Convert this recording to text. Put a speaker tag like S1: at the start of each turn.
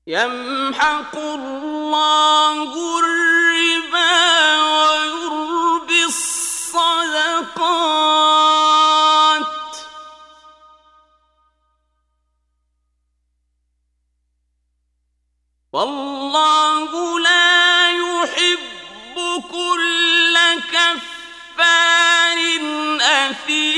S1: يمحق الله الربا ويربي الصدقات والله لا يحب كل كفار أثيم.